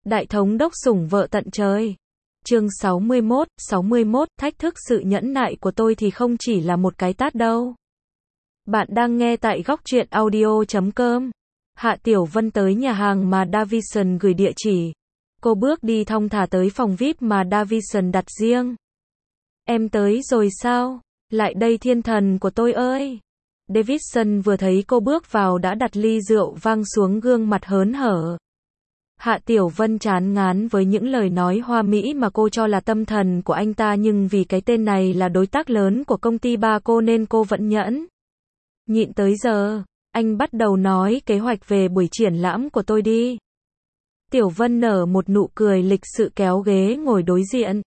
Đại thống đốc sủng vợ tận trời. Chương 61, thách thức sự nhẫn nại của tôi thì không chỉ là một cái tát đâu. Bạn đang nghe tại góc truyện audio.com. Hạ Tiểu Vân tới nhà hàng mà Davison gửi địa chỉ. Cô bước đi thong thả tới phòng VIP mà Davison đặt riêng. Em tới rồi sao? Lại đây thiên thần của tôi ơi! Davison vừa thấy cô bước vào đã đặt ly rượu vang xuống, gương mặt hớn hở. Hạ Tiểu Vân chán ngán với những lời nói hoa mỹ mà cô cho là tâm thần của anh ta, nhưng vì cái tên này là đối tác lớn của công ty ba cô nên cô vẫn nhẫn nhịn tới giờ. Anh bắt đầu nói kế hoạch về buổi triển lãm của tôi đi. Tiểu Vân nở một nụ cười lịch sự kéo ghế ngồi đối diện.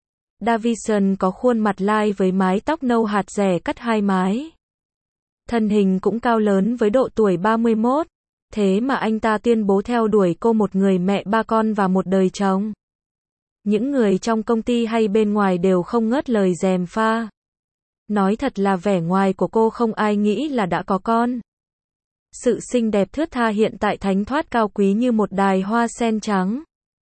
Davison có khuôn mặt lai với mái tóc nâu hạt rẻ cắt hai mái. Thân hình cũng cao lớn với độ tuổi 31. Thế mà anh ta tuyên bố theo đuổi cô, một người mẹ ba con và một đời chồng. Những người trong công ty hay bên ngoài đều không ngớt lời gièm pha. Nói thật là vẻ ngoài của cô không ai nghĩ là đã có con. Sự xinh đẹp thướt tha hiện tại thánh thoát cao quý như một đài hoa sen trắng.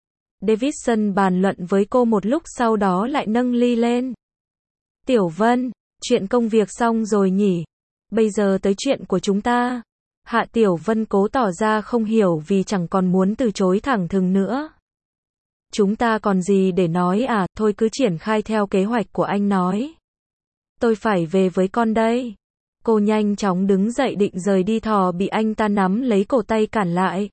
Davison bàn luận với cô một lúc, sau đó lại nâng ly lên. Tiểu Vân, chuyện công việc xong rồi nhỉ? Bây giờ tới chuyện của chúng ta. Hạ Tiểu Vân cố tỏ ra không hiểu vì chẳng còn muốn từ chối thẳng thừng nữa. Chúng ta còn gì để nói à, thôi cứ triển khai theo kế hoạch của anh nói. Tôi phải về với con đây. Cô nhanh chóng đứng dậy định rời đi, thò bị anh ta nắm lấy cổ tay cản lại.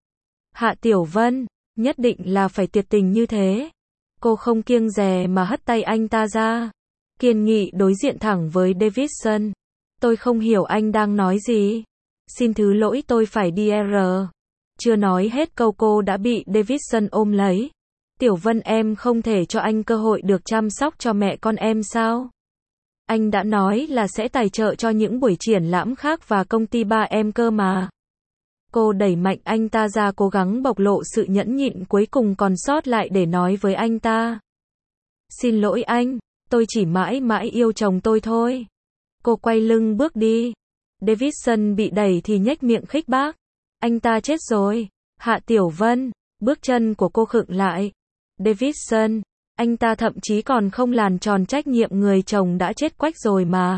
Hạ Tiểu Vân, nhất định là phải tuyệt tình như thế. Cô không kiêng dè mà hất tay anh ta ra. Kiên nghị đối diện thẳng với Davison. Tôi không hiểu anh đang nói gì. Xin thứ lỗi, tôi phải đi R. Chưa nói hết câu cô đã bị Davison ôm lấy. Tiểu Vân, em không thể cho anh cơ hội được chăm sóc cho mẹ con em sao? Anh đã nói là sẽ tài trợ cho những buổi triển lãm khác và công ty ba em cơ mà. Cô đẩy mạnh anh ta ra, cố gắng bộc lộ sự nhẫn nhịn cuối cùng còn sót lại để nói với anh ta. Xin lỗi anh, tôi chỉ mãi mãi yêu chồng tôi thôi. Cô quay lưng bước đi. Davison bị đẩy thì nhếch miệng khích bác. Anh ta chết rồi. Hạ Tiểu Vân, bước chân của cô khựng lại. Davison, anh ta thậm chí còn không làm tròn trách nhiệm, người chồng đã chết quách rồi mà.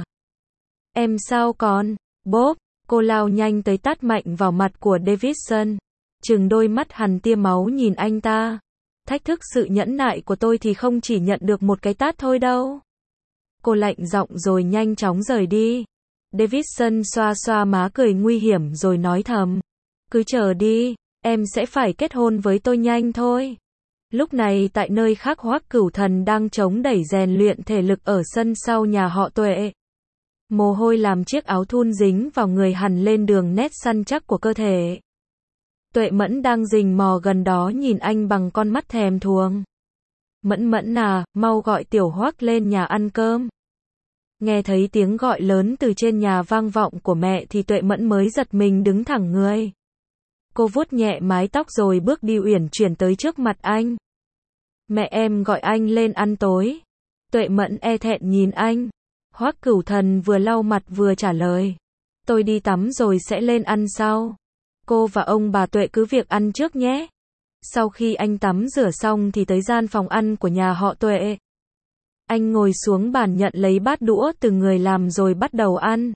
Em sao còn? Bốp, cô lao nhanh tới tát mạnh vào mặt của Davison. Trừng đôi mắt hằn tia máu nhìn anh ta. Thách thức sự nhẫn nại của tôi thì không chỉ nhận được một cái tát thôi đâu. Cô lạnh giọng rồi nhanh chóng rời đi. Davison xoa xoa má cười nguy hiểm rồi nói thầm. Cứ chờ đi, em sẽ phải kết hôn với tôi nhanh thôi. Lúc này tại nơi khác, Hoắc Cửu Thần đang chống đẩy rèn luyện thể lực ở sân sau nhà họ Tuệ. Mồ hôi làm chiếc áo thun dính vào người hằn lên đường nét săn chắc của cơ thể. Tuệ Mẫn đang rình mò gần đó nhìn anh bằng con mắt thèm thuồng. Mẫn Mẫn à, mau gọi Tiểu Hoắc lên nhà ăn cơm. Nghe thấy tiếng gọi lớn từ trên nhà vang vọng của mẹ thì Tuệ Mẫn mới giật mình đứng thẳng người. Cô vuốt nhẹ mái tóc rồi bước đi uyển chuyển tới trước mặt anh. Mẹ em gọi anh lên ăn tối. Tuệ Mẫn e thẹn nhìn anh. Hoắc Cửu Thần vừa lau mặt vừa trả lời. Tôi đi tắm rồi sẽ lên ăn sau. Cô và ông bà Tuệ cứ việc ăn trước nhé. Sau khi anh tắm rửa xong thì tới gian phòng ăn của nhà họ Tuệ. Anh ngồi xuống bàn nhận lấy bát đũa từ người làm rồi bắt đầu ăn.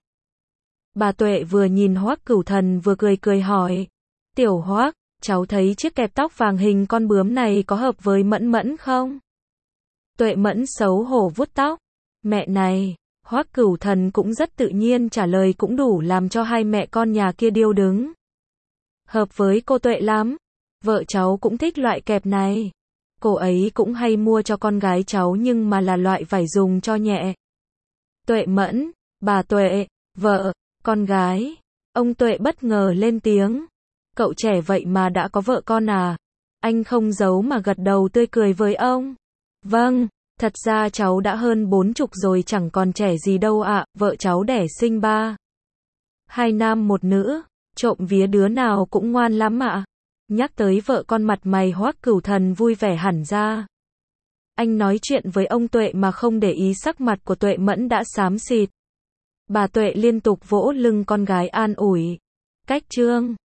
Bà Tuệ vừa nhìn Hoắc Cửu Thần vừa cười cười hỏi. Tiểu Hoắc, cháu thấy chiếc kẹp tóc vàng hình con bướm này có hợp với Mẫn Mẫn không? Tuệ Mẫn xấu hổ vuốt tóc. Mẹ này, Hoắc Cửu Thần cũng rất tự nhiên trả lời, cũng đủ làm cho hai mẹ con nhà kia điêu đứng. Hợp với cô Tuệ lắm. Vợ cháu cũng thích loại kẹp này. Cô ấy cũng hay mua cho con gái cháu nhưng mà là loại vải dùng cho nhẹ. Tuệ Mẫn, bà Tuệ, vợ, con gái. Ông Tuệ bất ngờ lên tiếng. Cậu trẻ vậy mà đã có vợ con à? Anh không giấu mà gật đầu tươi cười với ông. Vâng, thật ra cháu đã hơn 40 rồi, chẳng còn trẻ gì đâu ạ. Vợ cháu đẻ sinh 2 nam 1 nữ. Trộm vía đứa nào cũng ngoan lắm ạ. Nhắc tới vợ con, mặt mày Hoắc Cửu Thần vui vẻ hẳn ra. Anh nói chuyện với ông Tuệ mà không để ý sắc mặt của Tuệ Mẫn đã xám xịt. Bà Tuệ liên tục vỗ lưng con gái an ủi. Cách chương